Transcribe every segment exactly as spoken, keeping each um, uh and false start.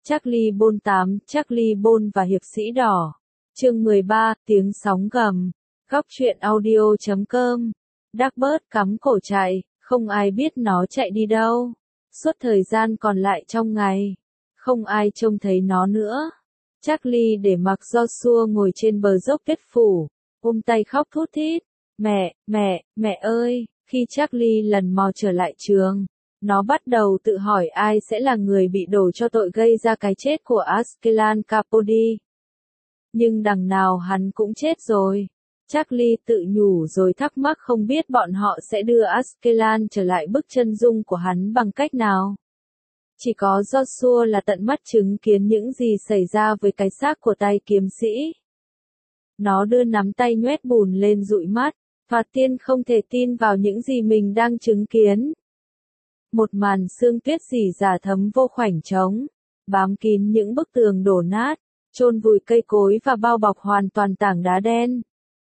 Charlie Bôn tám, Charlie Bôn và Hiệp sĩ đỏ. Chương mười ba, tiếng sóng gầm. Góc truyện audio chấm com. Darkbird cắm cổ chạy, không ai biết nó chạy đi đâu. Suốt thời gian còn lại trong ngày, không ai trông thấy nó nữa. Charlie để mặc Joshua ngồi trên bờ dốc kết phủ, ôm tay khóc thút thít. Mẹ, mẹ, mẹ ơi, khi Charlie lần mò trở lại trường, nó bắt đầu tự hỏi ai sẽ là người bị đổ cho tội gây ra cái chết của Askelan Capote. Nhưng đằng nào hắn cũng chết rồi. Charlie tự nhủ rồi thắc mắc không biết bọn họ sẽ đưa Askelan trở lại bức chân dung của hắn bằng cách nào. Chỉ có Joshua là tận mắt chứng kiến những gì xảy ra với cái xác của tay kiếm sĩ. Nó đưa nắm tay nhoét bùn lên dụi mắt, và tiên không thể tin vào những gì mình đang chứng kiến. Một màn sương tuyết rỉ rả thấm vô khoảnh trống, bám kín những bức tường đổ nát, chôn vùi cây cối và bao bọc hoàn toàn tảng đá đen.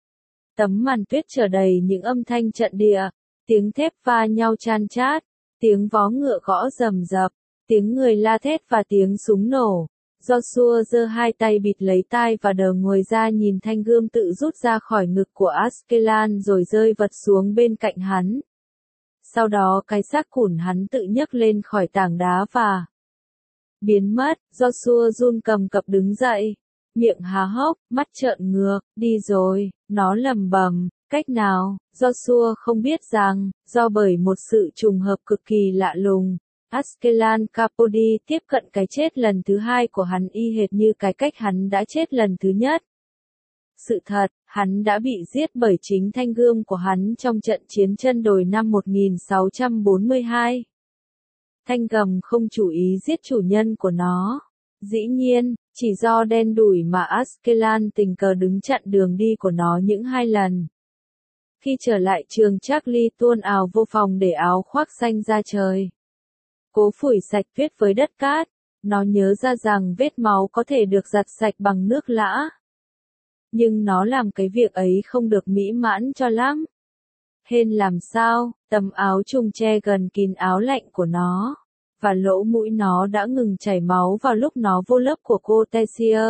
Tấm màn tuyết chở đầy những âm thanh trận địa, tiếng thép va nhau chan chát, tiếng vó ngựa gõ rầm rập, tiếng người la thét và tiếng súng nổ. Joshua giơ hai tay bịt lấy tai và đờ người ra nhìn thanh gươm tự rút ra khỏi ngực của Askelan rồi rơi vật xuống bên cạnh hắn. Sau đó cái xác củn hắn tự nhấc lên khỏi tảng đá và biến mất. Joshua run cầm cập đứng dậy, miệng há hốc, mắt trợn ngược. Đi rồi, nó lẩm bẩm. Cách nào? Joshua không biết rằng, do bởi một sự trùng hợp cực kỳ lạ lùng, Askelan Capote tiếp cận cái chết lần thứ hai của hắn y hệt như cái cách hắn đã chết lần thứ nhất. Sự thật, hắn đã bị giết bởi chính thanh gươm của hắn trong trận chiến chân đồi năm một nghìn sáu trăm bốn mươi hai. Thanh gầm không chủ ý giết chủ nhân của nó. Dĩ nhiên, chỉ do đen đủi mà Askelan tình cờ đứng chặn đường đi của nó những hai lần. Khi trở lại trường, Charlie tuôn ào vô phòng để áo khoác xanh ra trời, cố phủi sạch tuyết với đất cát. Nó nhớ ra rằng vết máu có thể được giặt sạch bằng nước lã. Nhưng nó làm cái việc ấy không được mỹ mãn cho lắm. Hên làm sao, tấm áo trùng che gần kín áo lạnh của nó, và lỗ mũi nó đã ngừng chảy máu vào lúc nó vô lớp của cô Tessier.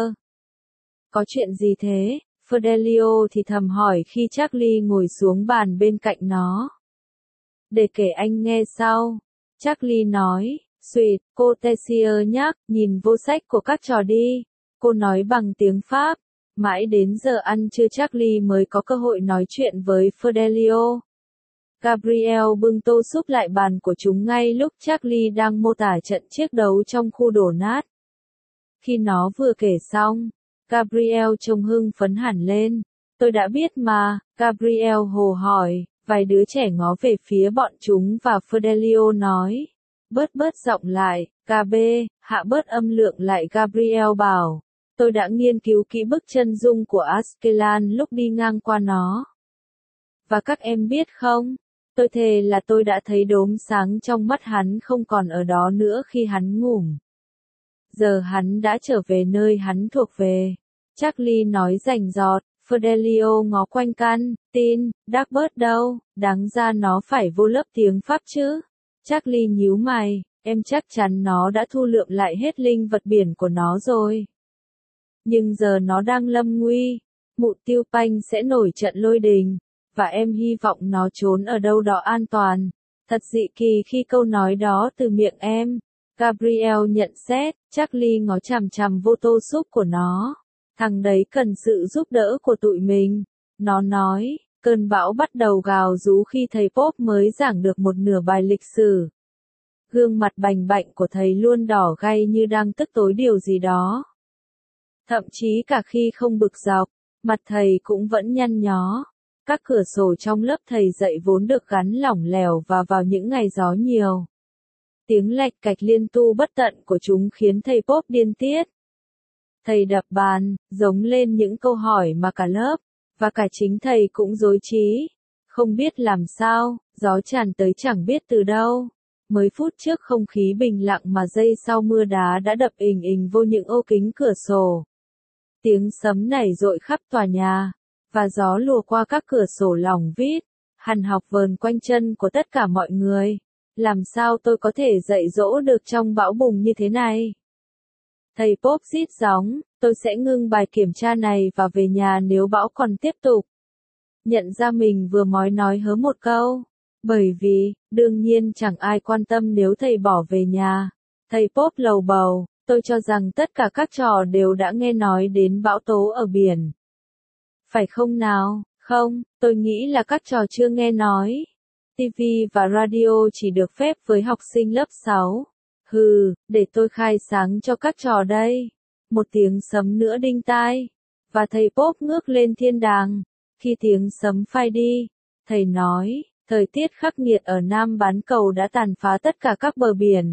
Có chuyện gì thế? Fidelio thì thầm hỏi khi Charlie ngồi xuống bàn bên cạnh nó. Để kể anh nghe sau. Charlie nói, suýt, cô Tessier nhắc, nhìn vô sách của các trò đi. Cô nói bằng tiếng Pháp. Mãi đến giờ ăn trưa Charlie mới có cơ hội nói chuyện với Fidelio. Gabriel bưng tô súp lại bàn của chúng ngay lúc Charlie đang mô tả trận chiếc đấu trong khu đổ nát. Khi nó vừa kể xong, Gabriel trông hưng phấn hẳn lên. Tôi đã biết mà, Gabriel hồ hỏi. Vài đứa trẻ ngó về phía bọn chúng và Fidelio nói. Bớt bớt giọng lại, ca bê, hạ bớt âm lượng lại. Gabriel bảo. Tôi đã nghiên cứu kỹ bức chân dung của Askelan lúc đi ngang qua nó. Và các em biết không, tôi thề là tôi đã thấy đốm sáng trong mắt hắn không còn ở đó nữa khi hắn ngủ. Giờ hắn đã trở về nơi hắn thuộc về. Charlie nói rành rọt. Fidelio ngó quanh căn, tin, Darkbird đâu, đáng ra nó phải vô lớp tiếng Pháp chứ. Charlie nhíu mày, em chắc chắn nó đã thu lượm lại hết linh vật biển của nó rồi. Nhưng giờ nó đang lâm nguy, mụ Tiêu Panh sẽ nổi trận lôi đình, và em hy vọng nó trốn ở đâu đó an toàn. Thật dị kỳ khi câu nói đó từ miệng em. Gabriel nhận xét. Charlie ngó chằm chằm vô tô súp của nó. Thằng đấy cần sự giúp đỡ của tụi mình. Nó nói, cơn bão bắt đầu gào rú khi thầy Pop mới giảng được một nửa bài lịch sử. Gương mặt bành bạnh của thầy luôn đỏ gay như đang tức tối điều gì đó. Thậm chí cả khi không bực dọc, mặt thầy cũng vẫn nhăn nhó. Các cửa sổ trong lớp thầy dạy vốn được gắn lỏng lẻo và vào những ngày gió nhiều. Tiếng lạch cạch liên tu bất tận của chúng khiến thầy Pop điên tiết. Thầy đập bàn, giống lên những câu hỏi mà cả lớp, và cả chính thầy cũng rối trí. Không biết làm sao, gió tràn tới chẳng biết từ đâu. Mới phút trước không khí bình lặng mà giây sau mưa đá đã đập ình ình vô những ô kính cửa sổ. Tiếng sấm nảy rội khắp tòa nhà, và gió lùa qua các cửa sổ lỏng vít, hằn học vờn quanh chân của tất cả mọi người. Làm sao tôi có thể dạy dỗ được trong bão bùng như thế này? Thầy Pop rít gióng, tôi sẽ ngưng bài kiểm tra này và về nhà nếu bão còn tiếp tục. Nhận ra mình vừa mói nói hớ một câu. Bởi vì, đương nhiên chẳng ai quan tâm nếu thầy bỏ về nhà. Thầy Pop lầu bầu, tôi cho rằng tất cả các trò đều đã nghe nói đến bão tố ở biển. Phải không nào? Không, tôi nghĩ là các trò chưa nghe nói. ti vi và radio chỉ được phép với học sinh lớp sáu. Hừ, để tôi khai sáng cho các trò đây. Một tiếng sấm nữa đinh tai. Và thầy Pop ngước lên thiên đàng. Khi tiếng sấm phai đi, thầy nói, thời tiết khắc nghiệt ở Nam bán cầu đã tàn phá tất cả các bờ biển.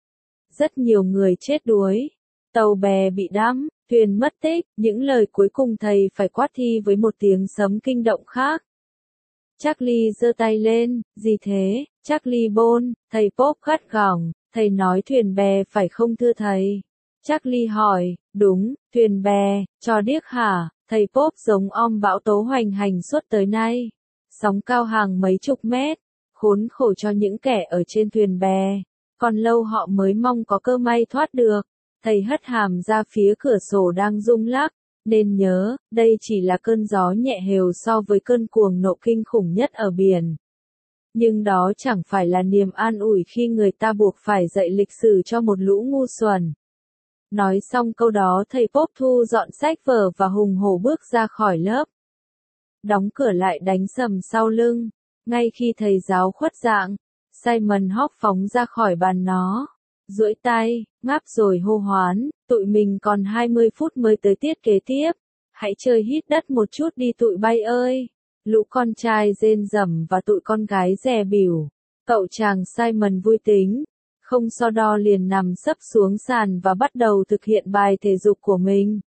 Rất nhiều người chết đuối, tàu bè bị đắm, thuyền mất tích, những lời cuối cùng thầy phải quát thi với một tiếng sấm kinh động khác. Charlie giơ tay lên, gì thế, Charlie Bone, thầy Pop gắt gỏng, thầy nói thuyền bè phải không thưa thầy? Charlie hỏi, đúng, thuyền bè, trò điếc hả? Thầy Pop giống om bão tố hoành hành suốt tới nay. Sóng cao hàng mấy chục mét, khốn khổ cho những kẻ ở trên thuyền bè. Còn lâu họ mới mong có cơ may thoát được. Thầy hất hàm ra phía cửa sổ đang rung lắc. Nên nhớ, đây chỉ là cơn gió nhẹ hều so với cơn cuồng nộ kinh khủng nhất ở biển. Nhưng đó chẳng phải là niềm an ủi khi người ta buộc phải dạy lịch sử cho một lũ ngu xuẩn. Nói xong câu đó thầy Pop thu dọn sách vở và hùng hổ bước ra khỏi lớp. Đóng cửa lại đánh sầm sau lưng. Ngay khi thầy giáo khuất dạng, Simon Hawk phóng ra khỏi bàn nó. Duỗi tay, ngáp rồi hô hoán, tụi mình còn hai mươi phút mới tới tiết kế tiếp. Hãy chơi hít đất một chút đi tụi bay ơi. Lũ con trai rên rầm và tụi con gái dè bỉu. Cậu chàng Simon vui tính. Không so đo liền nằm sấp xuống sàn và bắt đầu thực hiện bài thể dục của mình.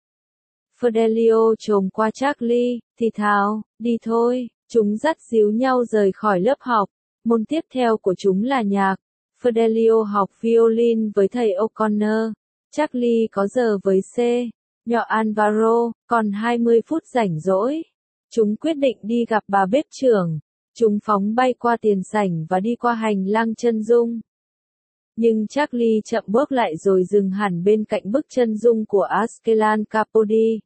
Fidelio trồm qua Charlie, thì thào, đi thôi, chúng dắt díu nhau rời khỏi lớp học. Môn tiếp theo của chúng là nhạc. Fidelio học violin với thầy O'Connor. Charlie có giờ với C. Nhỏ Alvaro, còn hai mươi phút rảnh rỗi. Chúng quyết định đi gặp bà bếp trưởng. Chúng phóng bay qua tiền sảnh và đi qua hành lang chân dung. Nhưng Charlie chậm bước lại rồi dừng hẳn bên cạnh bức chân dung của Askelan Capodi.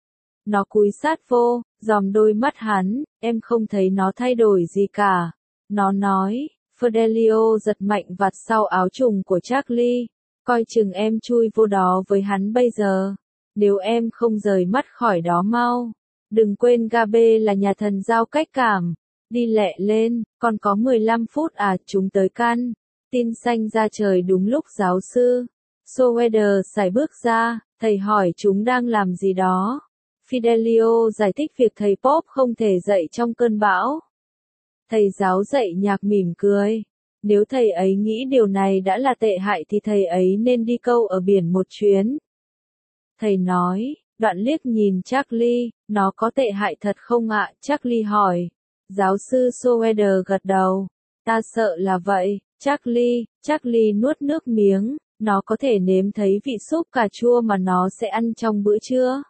Nó cúi sát vô, dòm đôi mắt hắn, em không thấy nó thay đổi gì cả. Nó nói, Fidelio giật mạnh vạt sau áo trùng của Charlie, coi chừng em chui vô đó với hắn bây giờ. Nếu em không rời mắt khỏi đó mau. Đừng quên Gabe là nhà thần giao cách cảm. Đi lẹ lên, còn có mười lăm phút à, chúng tới căn. Tin xanh ra trời đúng lúc giáo sư Soweder sải bước ra, thầy hỏi chúng đang làm gì đó. Fidelio giải thích việc thầy Pop không thể dạy trong cơn bão. Thầy giáo dạy nhạc mỉm cười. Nếu thầy ấy nghĩ điều này đã là tệ hại thì thầy ấy nên đi câu ở biển một chuyến. Thầy nói, đoạn liếc nhìn Charlie, nó có tệ hại thật không ạ? Charlie hỏi. Giáo sư Soweder gật đầu. Ta sợ là vậy. Charlie, Charlie nuốt nước miếng, nó có thể nếm thấy vị súp cà chua mà nó sẽ ăn trong bữa trưa.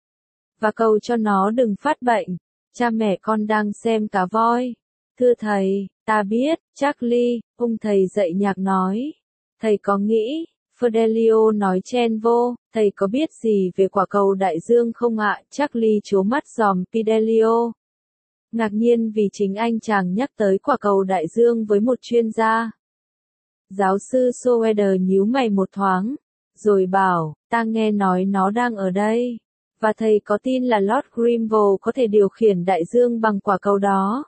Và cầu cho nó đừng phát bệnh. Cha mẹ con đang xem cá voi. Thưa thầy, ta biết, Charlie, ông thầy dạy nhạc nói. Thầy có nghĩ, Fidelio nói chen vô, thầy có biết gì về quả cầu đại dương không ạ? Charlie trố mắt dòm Fidelio. Ngạc nhiên vì chính anh chàng nhắc tới quả cầu đại dương với một chuyên gia. Giáo sư Soweder nhíu mày một thoáng, rồi bảo, ta nghe nói nó đang ở đây. Và thầy có tin là Lord Grimble có thể điều khiển đại dương bằng quả cầu đó?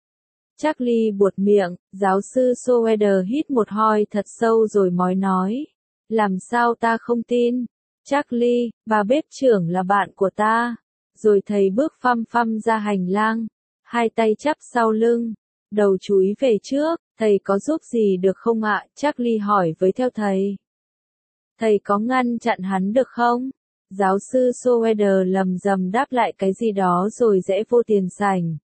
Charlie buột miệng, giáo sư Soweder hít một hơi thật sâu rồi mói nói. Làm sao ta không tin? Charlie, bà bếp trưởng là bạn của ta. Rồi thầy bước phăm phăm ra hành lang, hai tay chắp sau lưng, đầu chúi về trước. Thầy có giúp gì được không ạ? Charlie hỏi với theo thầy. Thầy có ngăn chặn hắn được không? Giáo sư Soweder lầm rầm đáp lại cái gì đó rồi rẽ vô tiền sảnh.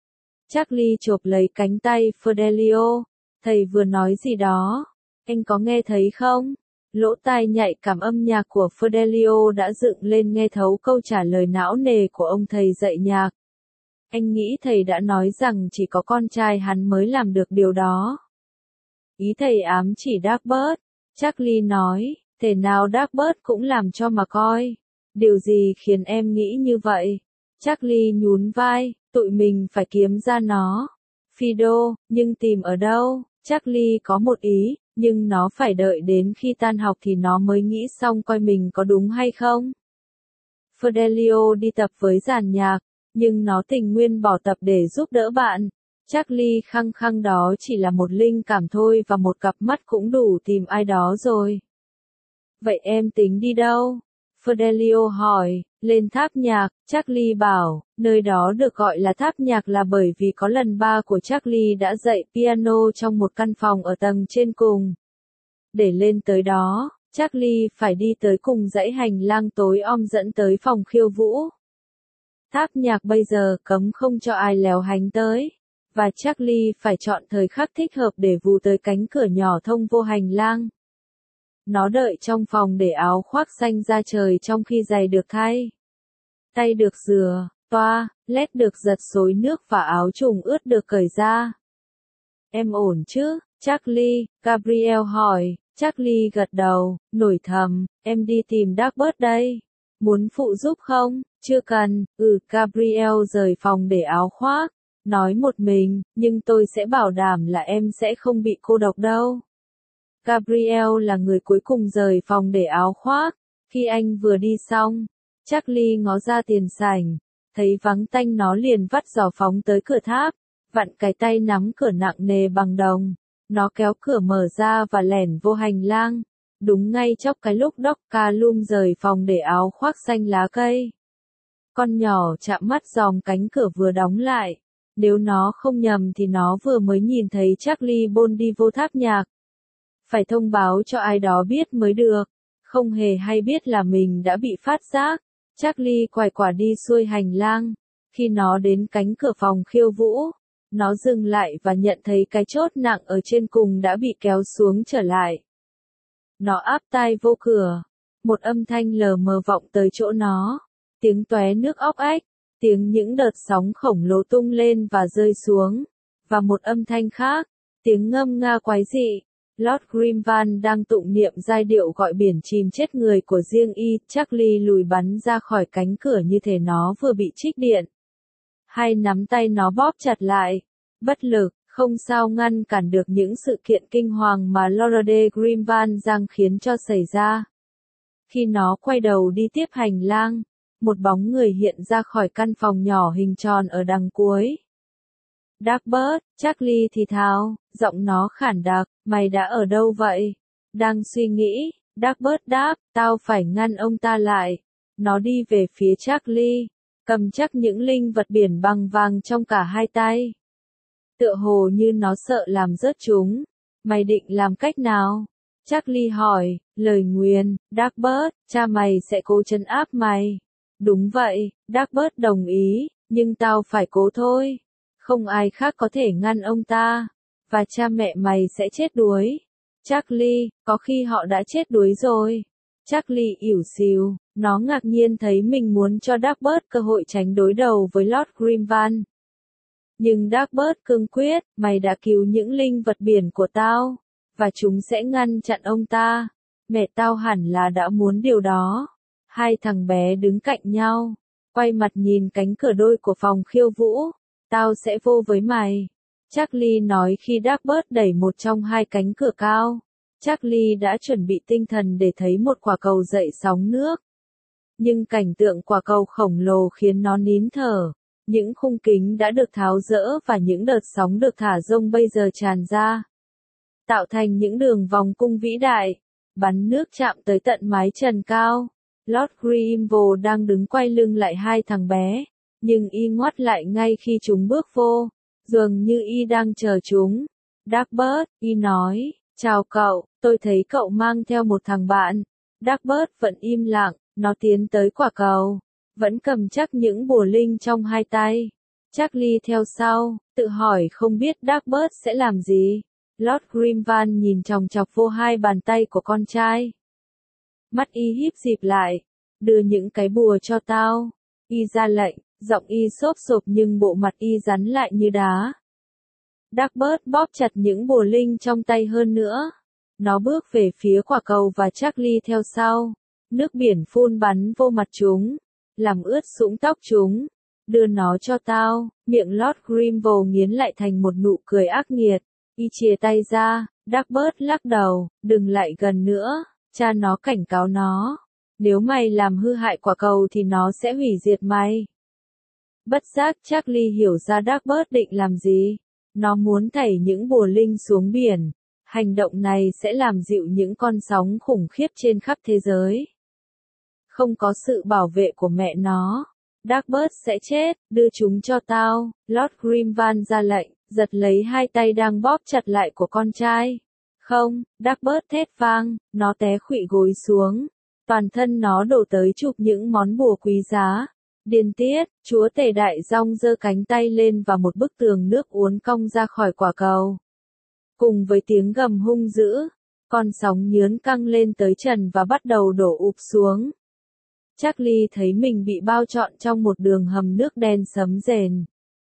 Charlie chộp lấy cánh tay Fidelio. Thầy vừa nói gì đó? Anh có nghe thấy không? Lỗ tai nhạy cảm âm nhạc của Fidelio đã dựng lên nghe thấu câu trả lời não nề của ông thầy dạy nhạc. Anh nghĩ thầy đã nói rằng chỉ có con trai hắn mới làm được điều đó. Ý thầy ám chỉ Dagbert. Charlie nói, Thể nào Darkbird cũng làm cho mà coi. Điều gì khiến em nghĩ như vậy? Charlie nhún vai, tụi mình phải kiếm ra nó. Fido, nhưng tìm ở đâu? Charlie có một ý, nhưng nó phải đợi đến khi tan học thì nó mới nghĩ xong coi mình có đúng hay không. Fidelio đi tập với dàn nhạc, nhưng nó tình nguyện bỏ tập để giúp đỡ bạn. Charlie khăng khăng đó chỉ là một linh cảm thôi và một cặp mắt cũng đủ tìm ai đó rồi. Vậy em tính đi đâu? Fidelio hỏi, lên tháp nhạc, Charlie bảo, nơi đó được gọi là tháp nhạc là bởi vì có lần ba của Charlie đã dạy piano trong một căn phòng ở tầng trên cùng. Để lên tới đó, Charlie phải đi tới cùng dãy hành lang tối om dẫn tới phòng khiêu vũ. Tháp nhạc bây giờ cấm không cho ai leo hành tới, và Charlie phải chọn thời khắc thích hợp để vù tới cánh cửa nhỏ thông vô hành lang. Nó đợi trong phòng để áo khoác xanh ra trời trong khi giày được thay. Tay được rửa, toa, led được giật xối nước và áo trùng ướt được cởi ra. Em ổn chứ, Charlie? Gabriel hỏi. Charlie gật đầu, nổi thầm, em đi tìm Darkbird đây. Muốn phụ giúp không? Chưa cần, ừ, Gabriel rời phòng để áo khoác. Nói một mình, nhưng tôi sẽ bảo đảm là em sẽ không bị cô độc đâu. Gabriel là người cuối cùng rời phòng để áo khoác. Khi anh vừa đi xong, Charlie ngó ra tiền sảnh, thấy vắng tanh nó liền vắt giỏ phóng tới cửa tháp, vặn cái tay nắm cửa nặng nề bằng đồng. Nó kéo cửa mở ra và lẻn vô hành lang, đúng ngay chốc cái lúc Doc Callum rời phòng để áo khoác xanh lá cây. Con nhỏ chạm mắt dòm cánh cửa vừa đóng lại. Nếu nó không nhầm thì nó vừa mới nhìn thấy Charlie Bond đi vô tháp nhạc. Phải thông báo cho ai đó biết mới được. Không hề hay biết là mình đã bị phát giác. Charlie quải quả đi xuôi hành lang. Khi nó đến cánh cửa phòng khiêu vũ, nó dừng lại và nhận thấy cái chốt nặng ở trên cùng đã bị kéo xuống trở lại. Nó áp tai vô cửa. Một âm thanh lờ mờ vọng tới chỗ nó. Tiếng tóe nước óc ách. Tiếng những đợt sóng khổng lồ tung lên và rơi xuống. Và một âm thanh khác. Tiếng ngâm nga quái dị. Lord Grimvan đang tụng niệm giai điệu gọi biển chìm chết người của riêng y. Charlie lùi bắn ra khỏi cánh cửa như thể nó vừa bị trích điện. Hai nắm tay nó bóp chặt lại. Bất lực, không sao ngăn cản được những sự kiện kinh hoàng mà Lord Grimvan giang khiến cho xảy ra. Khi nó quay đầu đi tiếp hành lang, một bóng người hiện ra khỏi căn phòng nhỏ hình tròn ở đằng cuối. Darkbird, Charlie thì thào, giọng nó khản đặc, mày đã ở đâu vậy? Đang suy nghĩ, Darkbird đáp, tao phải ngăn ông ta lại. Nó đi về phía Charlie, cầm chắc những linh vật biển bằng vàng trong cả hai tay. Tựa hồ như nó sợ làm rớt chúng. Mày định làm cách nào? Charlie hỏi, lời nguyền, Darkbird, cha mày sẽ cố trấn áp mày. Đúng vậy, Darkbird đồng ý, nhưng tao phải cố thôi. Không ai khác có thể ngăn ông ta. Và cha mẹ mày sẽ chết đuối. Charlie, có khi họ đã chết đuối rồi. Charlie ỉu xìu, nó ngạc nhiên thấy mình muốn cho Darkbird cơ hội tránh đối đầu với Lord Grimvan. Nhưng Darkbird cương quyết, mày đã cứu những linh vật biển của tao, và chúng sẽ ngăn chặn ông ta. Mẹ tao hẳn là đã muốn điều đó. Hai thằng bé đứng cạnh nhau, quay mặt nhìn cánh cửa đôi của phòng khiêu vũ. Tao sẽ vô với mày. Charlie nói khi Darkbird đẩy một trong hai cánh cửa cao. Charlie đã chuẩn bị tinh thần để thấy một quả cầu dậy sóng nước. Nhưng cảnh tượng quả cầu khổng lồ khiến nó nín thở. Những khung kính đã được tháo dỡ và những đợt sóng được thả rông bây giờ tràn ra. Tạo thành những đường vòng cung vĩ đại. Bắn nước chạm tới tận mái trần cao. Lord Grimval đang đứng quay lưng lại hai thằng bé. Nhưng y ngoắt lại ngay khi chúng bước vô. Dường như y đang chờ chúng. Darkbird, y nói, chào cậu, tôi thấy cậu mang theo một thằng bạn. Darkbird vẫn im lặng, nó tiến tới quả cầu. Vẫn cầm chắc những bùa linh trong hai tay. Charlie theo sau, tự hỏi không biết Darkbird sẽ làm gì. Lord Grimvan nhìn chòng chọc vô hai bàn tay của con trai. Mắt y híp dịp lại. Đưa những cái bùa cho tao. Y ra lệnh, giọng y xốp xộp nhưng bộ mặt y rắn lại như đá. Darkbird bóp chặt những bùa linh trong tay hơn nữa. Nó bước về phía quả cầu và Charlie theo sau. Nước biển phun bắn vô mặt chúng, làm ướt sũng tóc chúng. Đưa nó cho tao, miệng Lord Grimble nghiến lại thành một nụ cười ác nghiệt. Y chìa tay ra, Darkbird lắc đầu, đừng lại gần nữa, cha nó cảnh cáo nó. Nếu mày làm hư hại quả cầu thì nó sẽ hủy diệt mày. Bất giác Charlie hiểu ra Darkbird định làm gì. Nó muốn thảy những bùa linh xuống biển. Hành động này sẽ làm dịu những con sóng khủng khiếp trên khắp thế giới. Không có sự bảo vệ của mẹ nó, Darkbird sẽ chết, đưa chúng cho tao, Lord Grimvan ra lệnh, giật lấy hai tay đang bóp chặt lại của con trai. Không, Darkbird thét vang, nó té khuỵu gối xuống. Toàn thân nó đổ tới chụp những món bùa quý giá. Điên tiết, chúa tể đại rong giơ cánh tay lên và một bức tường nước uốn cong ra khỏi quả cầu. Cùng với tiếng gầm hung dữ, con sóng nhướn căng lên tới trần và bắt đầu đổ ụp xuống. Charlie thấy mình bị bao trọn trong một đường hầm nước đen sấm rền.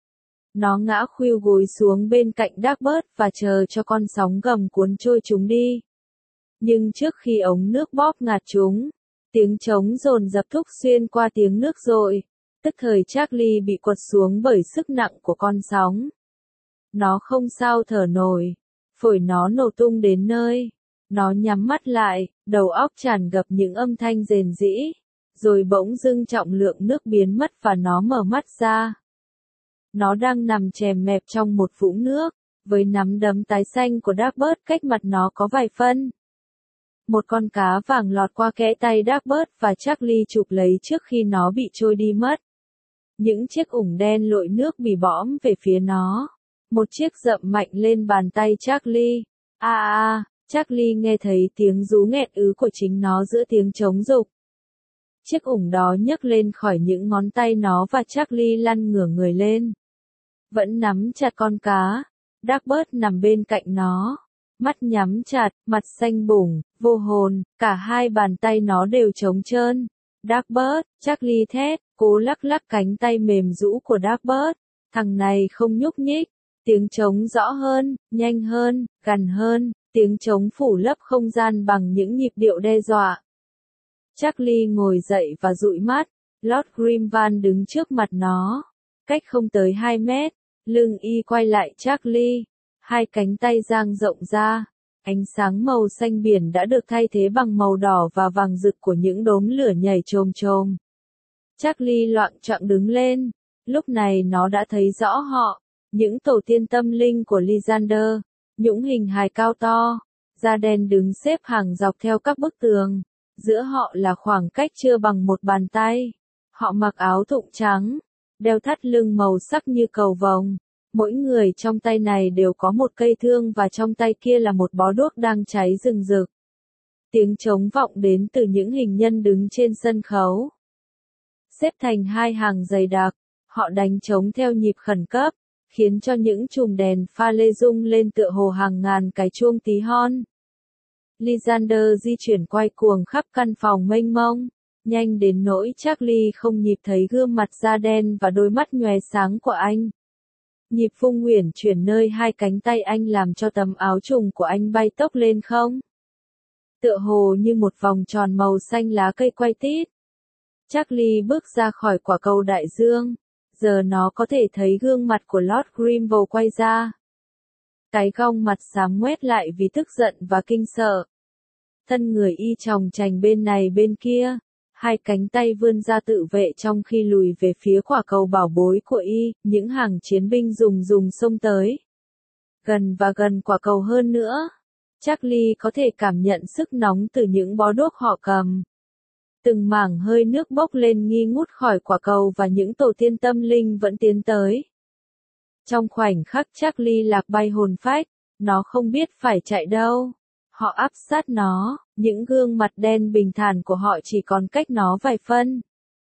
Nó ngã khuỵu gối xuống bên cạnh Darkbird và chờ cho con sóng gầm cuốn trôi chúng đi. Nhưng trước khi ống nước bóp ngạt chúng, tiếng trống dồn dập thúc xuyên qua tiếng nước rội. Tức thời Charlie bị quật xuống bởi sức nặng của con sóng. Nó không sao thở nổi. Phổi nó nổ tung đến nơi. Nó nhắm mắt lại, đầu óc tràn ngập những âm thanh rền rĩ. Rồi bỗng dưng trọng lượng nước biến mất và nó mở mắt ra. Nó đang nằm chèm mẹp trong một vũng nước, với nắm đấm tái xanh của Darkbird cách mặt nó có vài phân. Một con cá vàng lọt qua kẽ tay Darkbird và Charlie chụp lấy trước khi nó bị trôi đi mất. Những chiếc ủng đen lội nước bì bõm về phía nó. Một chiếc dậm mạnh lên bàn tay Charlie. A à, a, Charlie nghe thấy tiếng rú nghẹt ứ của chính nó giữa tiếng trống dục. Chiếc ủng đó nhấc lên khỏi những ngón tay nó và Charlie lăn ngửa người lên. Vẫn nắm chặt con cá. Darkbird nằm bên cạnh nó. Mắt nhắm chặt, mặt xanh bủng, vô hồn, cả hai bàn tay nó đều trống trơn. Darkbird, Charlie thét, cố lắc lắc cánh tay mềm rũ của Darkbird. Thằng này không nhúc nhích. Tiếng trống rõ hơn, nhanh hơn, gần hơn, tiếng trống phủ lấp không gian bằng những nhịp điệu đe dọa. Charlie ngồi dậy và dụi mắt. Lord Grimvan đứng trước mặt nó. Cách không tới hai mét. Lưng y quay lại Charlie. Hai cánh tay dang rộng ra. Ánh sáng màu xanh biển đã được thay thế bằng màu đỏ và vàng rực của những đốm lửa nhảy chồm chồm. Charlie loạng choạng đứng lên. Lúc này nó đã thấy rõ họ. Những tổ tiên tâm linh của Lysander. Những hình hài cao to. Da đen đứng xếp hàng dọc theo các bức tường. Giữa họ là khoảng cách chưa bằng một bàn tay. Họ mặc áo thụng trắng. Đeo thắt lưng màu sắc như cầu vồng. Mỗi người trong tay này đều có một cây thương và trong tay kia là một bó đuốc đang cháy rừng rực. Tiếng trống vọng đến từ những hình nhân đứng trên sân khấu. Xếp thành hai hàng dày đặc, họ đánh trống theo nhịp khẩn cấp, khiến cho những chùm đèn pha lê rung lên tựa hồ hàng ngàn cái chuông tí hon. Lysander di chuyển quay cuồng khắp căn phòng mênh mông, nhanh đến nỗi Charlie không nhịp thấy gương mặt da đen và đôi mắt nhòe sáng của anh. Nhịp phung uyển chuyển nơi hai cánh tay anh làm cho tấm áo trùng của anh bay tốc lên không. Tựa hồ như một vòng tròn màu xanh lá cây quay tít. Charlie bước ra khỏi quả cầu đại dương. Giờ nó có thể thấy gương mặt của Lord Grimble quay ra. Cái gong mặt xám ngoét lại vì tức giận và kinh sợ. Thân người y chòng chành bên này bên kia. Hai cánh tay vươn ra tự vệ trong khi lùi về phía quả cầu bảo bối của y, những hàng chiến binh dùng dùng xông tới. Gần và gần quả cầu hơn nữa. Charlie có thể cảm nhận sức nóng từ những bó đuốc họ cầm. Từng mảng hơi nước bốc lên nghi ngút khỏi quả cầu và những tổ tiên tâm linh vẫn tiến tới. Trong khoảnh khắc Charlie lạc bay hồn phách, nó không biết phải chạy đâu. Họ áp sát nó, những gương mặt đen bình thản của họ chỉ còn cách nó vài phân.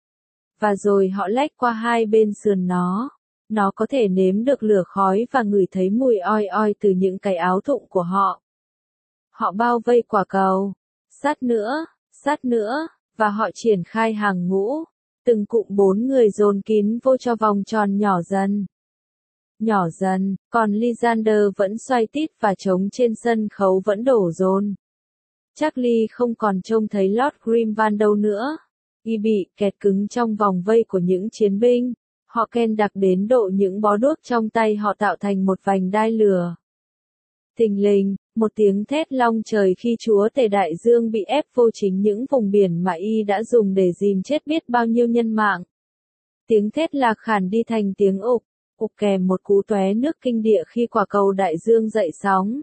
Và rồi họ lách qua hai bên sườn nó. Nó có thể nếm được lửa khói và ngửi thấy mùi oi oi từ những cái áo thụng của họ. Họ bao vây quả cầu. Sát nữa, sát nữa, và họ triển khai hàng ngũ. Từng cụm bốn người dồn kín vô cho vòng tròn nhỏ dần. Nhỏ dần, còn Lysander vẫn xoay tít và trống trên sân khấu vẫn đổ dồn. Charlie không còn trông thấy Lord Grimvan đâu nữa. Y bị kẹt cứng trong vòng vây của những chiến binh. Họ ken đặc đến độ những bó đuốc trong tay họ tạo thành một vành đai lửa. Thình lình, một tiếng thét long trời khi chúa tể đại dương bị ép vô chính những vùng biển mà y đã dùng để dìm chết biết bao nhiêu nhân mạng. Tiếng thét lạc khản đi thành tiếng ục, ục kèm một cú tóe nước kinh địa khi quả cầu đại dương dậy sóng.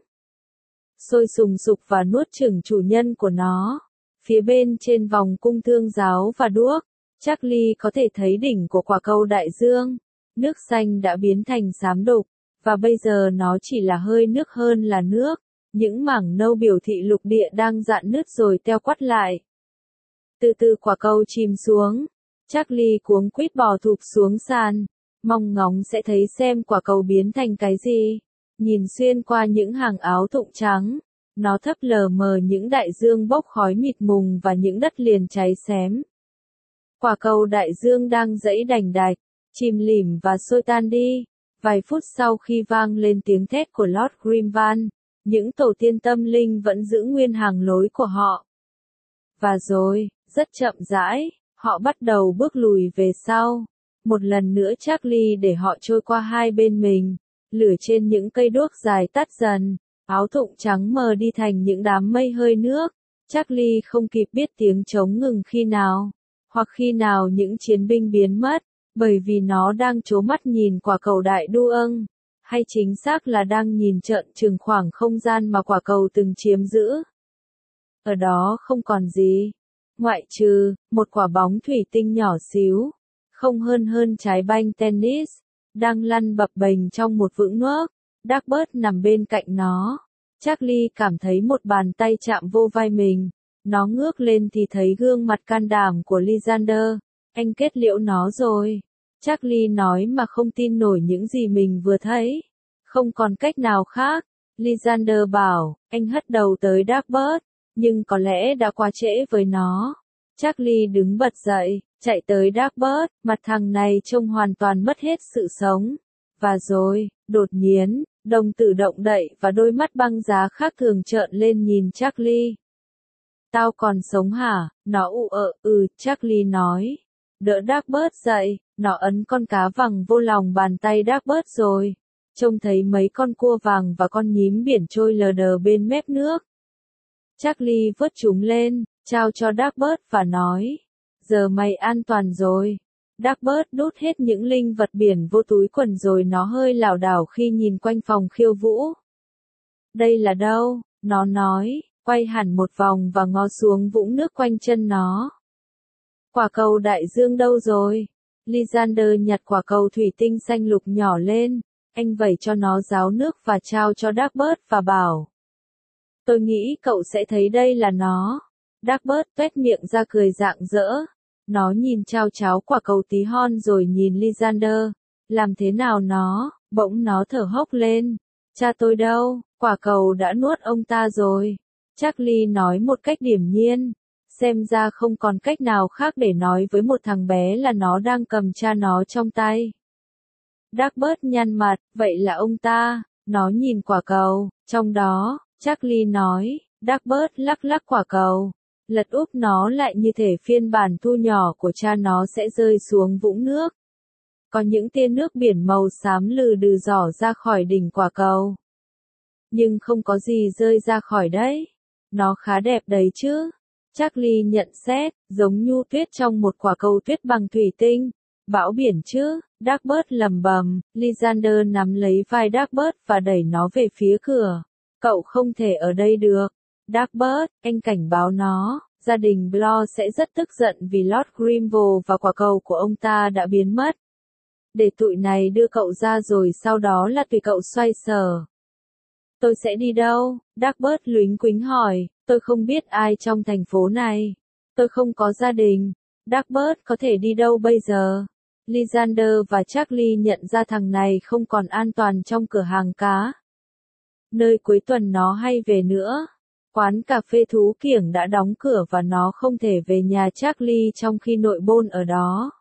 Sôi sùng sục và nuốt chửng chủ nhân của nó. Phía bên trên vòng cung thương giáo và đuốc, Charlie có thể thấy đỉnh của quả cầu đại dương. Nước xanh đã biến thành xám đục, và bây giờ nó chỉ là hơi nước hơn là nước. Những mảng nâu biểu thị lục địa đang rạn nứt rồi teo quắt lại. Từ từ quả cầu chìm xuống. Charlie cuống quýt bò thụp xuống sàn, mong ngóng sẽ thấy xem quả cầu biến thành cái gì. Nhìn xuyên qua những hàng áo thụng trắng, nó thấp lờ mờ những đại dương bốc khói mịt mùng và những đất liền cháy xém. Quả cầu đại dương đang dãy đành đạch, chìm lìm và sôi tan đi. Vài phút sau khi vang lên tiếng thét của Lord Grimvan, những tổ tiên tâm linh vẫn giữ nguyên hàng lối của họ. Và rồi, rất chậm rãi, họ bắt đầu bước lùi về sau. Một lần nữa Charlie để họ trôi qua hai bên mình. Lửa trên những cây đuốc dài tắt dần, áo thụng trắng mờ đi thành những đám mây hơi nước. Charlie không kịp biết tiếng trống ngừng khi nào, hoặc khi nào những chiến binh biến mất, bởi vì nó đang trố mắt nhìn quả cầu đại đu âng, hay chính xác là đang nhìn trợn trừng khoảng không gian mà quả cầu từng chiếm giữ. Ở đó không còn gì, ngoại trừ một quả bóng thủy tinh nhỏ xíu, không hơn hơn trái banh tennis, đang lăn bập bềnh trong một vũng nước. Darkbird nằm bên cạnh nó. Charlie cảm thấy một bàn tay chạm vô vai mình. Nó ngước lên thì thấy gương mặt can đảm của Lysander. Anh kết liễu nó rồi. Charlie nói mà không tin nổi những gì mình vừa thấy. Không còn cách nào khác. Lysander bảo, anh hất đầu tới Darkbird, nhưng có lẽ đã quá trễ với nó. Charlie đứng bật dậy, chạy tới Darkbird, mặt thằng này trông hoàn toàn mất hết sự sống. Và rồi, đột nhiên, đồng tử động đậy và đôi mắt băng giá khác thường trợn lên nhìn Charlie. Tao còn sống hả? Nó ụ ợ, ừ, Charlie nói. Đỡ Darkbird dậy, nó ấn con cá vàng vô lòng bàn tay Darkbird rồi. Trông thấy mấy con cua vàng và con nhím biển trôi lờ đờ bên mép nước. Charlie vớt chúng lên, trao cho Darkbird và nói, giờ mày an toàn rồi. Darkbird đút hết những linh vật biển vô túi quần rồi nó hơi lảo đảo khi nhìn quanh phòng khiêu vũ. Đây là đâu? Nó nói, quay hẳn một vòng và ngó xuống vũng nước quanh chân nó. Quả cầu đại dương đâu rồi? Lysander nhặt quả cầu thủy tinh xanh lục nhỏ lên, anh vẩy cho nó ráo nước và trao cho Darkbird và bảo. Tôi nghĩ cậu sẽ thấy đây là nó. Darkbird tuét miệng ra cười rạng rỡ. Nó nhìn trao cháo quả cầu tí hon rồi nhìn Lysander. Làm thế nào nó? Bỗng nó thở hốc lên. Cha tôi đâu? Quả cầu đã nuốt ông ta rồi. Charlie nói một cách điềm nhiên. Xem ra không còn cách nào khác để nói với một thằng bé là nó đang cầm cha nó trong tay. Darkbird nhăn mặt, vậy là ông ta. Nó nhìn quả cầu, trong đó, Charlie nói, Darkbird lắc lắc quả cầu. Lật úp nó lại như thể phiên bản thu nhỏ của cha nó sẽ rơi xuống vũng nước. Có những tia nước biển màu xám lừ đừ rỏ ra khỏi đỉnh quả cầu. Nhưng không có gì rơi ra khỏi đấy. Nó khá đẹp đấy chứ. Charlie nhận xét, giống nhu tuyết trong một quả cầu tuyết bằng thủy tinh. Bão biển chứ, Darkbird lầm bầm. Lysander nắm lấy vai Darkbird và đẩy nó về phía cửa. Cậu không thể ở đây được. Darkbird, anh cảnh báo nó, gia đình Blore sẽ rất tức giận vì Lord Grimval và quả cầu của ông ta đã biến mất. Để tụi này đưa cậu ra rồi sau đó là tùy cậu xoay sở. Tôi sẽ đi đâu? Darkbird lúnh quính hỏi, tôi không biết ai trong thành phố này. Tôi không có gia đình. Darkbird có thể đi đâu bây giờ? Lysander và Charlie nhận ra thằng này không còn an toàn trong cửa hàng cá. Nơi cuối tuần nó hay về nữa. Quán cà phê thú kiểng đã đóng cửa và nó không thể về nhà Charlie trong khi nội bôn ở đó.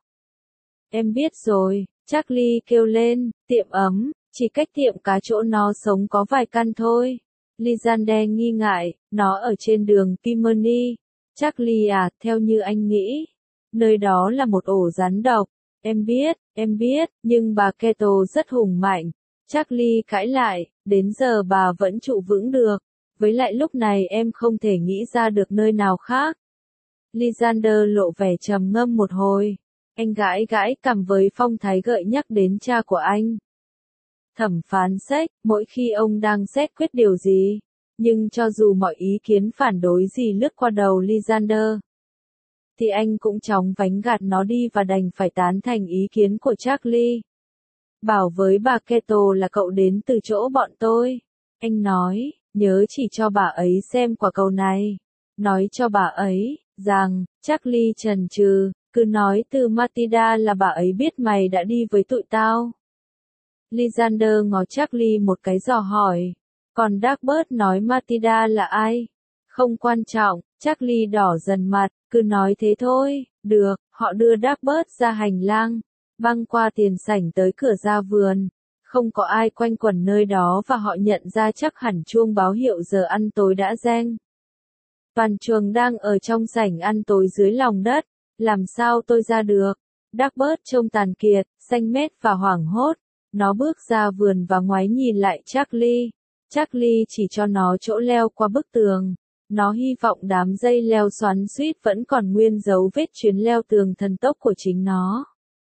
Em biết rồi, Charlie kêu lên, tiệm ấm, chỉ cách tiệm cá chỗ nó sống có vài căn thôi. Lysander nghi ngại, nó ở trên đường Pimeni. Charlie à, theo như anh nghĩ, nơi đó là một ổ rắn độc. Em biết, em biết, nhưng bà Keto rất hùng mạnh. Charlie cãi lại, đến giờ bà vẫn trụ vững được. Với lại lúc này em không thể nghĩ ra được nơi nào khác. Lysander lộ vẻ trầm ngâm một hồi. Anh gãi gãi cằm với phong thái gợi nhắc đến cha của anh. Thẩm phán Sách, mỗi khi ông đang xét quyết điều gì, nhưng cho dù mọi ý kiến phản đối gì lướt qua đầu Lysander, thì anh cũng chóng vánh gạt nó đi và đành phải tán thành ý kiến của Charlie. Bảo với bà Keto là cậu đến từ chỗ bọn tôi. Anh nói, nhớ chỉ cho bà ấy xem quả cầu này. Nói cho bà ấy, rằng, Charlie chần chừ, cứ nói từ Matilda là bà ấy biết mày đã đi với tụi tao. Lysander ngó Charlie một cái dò hỏi. Còn Dagbert nói Matilda là ai? Không quan trọng, Charlie đỏ dần mặt, cứ nói thế thôi. Được, họ đưa Dagbert ra hành lang, băng qua tiền sảnh tới cửa ra vườn. Không có ai quanh quẩn nơi đó và họ nhận ra chắc hẳn chuông báo hiệu giờ ăn tối đã reng. Toàn trường đang ở trong sảnh ăn tối dưới lòng đất. Làm sao tôi ra được? Dagbert trông tàn kiệt, xanh mét và hoảng hốt. Nó bước ra vườn và ngoái nhìn lại Charlie. Charlie chỉ cho nó chỗ leo qua bức tường. Nó hy vọng đám dây leo xoắn xuýt vẫn còn nguyên dấu vết chuyến leo tường thần tốc của chính nó.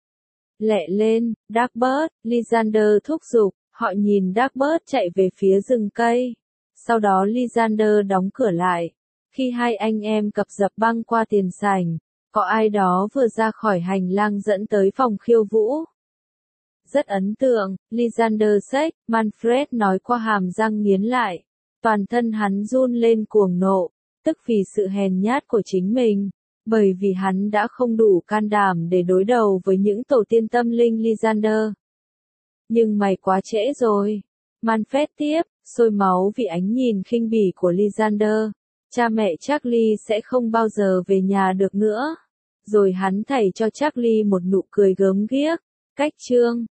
Lẹ lên, Dagbert, Lysander thúc giục. Họ nhìn Dagbert chạy về phía rừng cây. Sau đó Lysander đóng cửa lại. Khi hai anh em cập dập băng qua tiền sảnh, có ai đó vừa ra khỏi hành lang dẫn tới phòng khiêu vũ. Rất ấn tượng, Lysander Sách, Manfred nói qua hàm răng nghiến lại. Toàn thân hắn run lên cuồng nộ, tức vì sự hèn nhát của chính mình, bởi vì hắn đã không đủ can đảm để đối đầu với những tổ tiên tâm linh Lysander. Nhưng mày quá trễ rồi. Manfred tiếp, sôi máu vì ánh nhìn khinh bỉ của Lysander. Cha mẹ Charlie sẽ không bao giờ về nhà được nữa. Rồi hắn thảy cho Charlie một nụ cười gớm ghiếc. Cách chương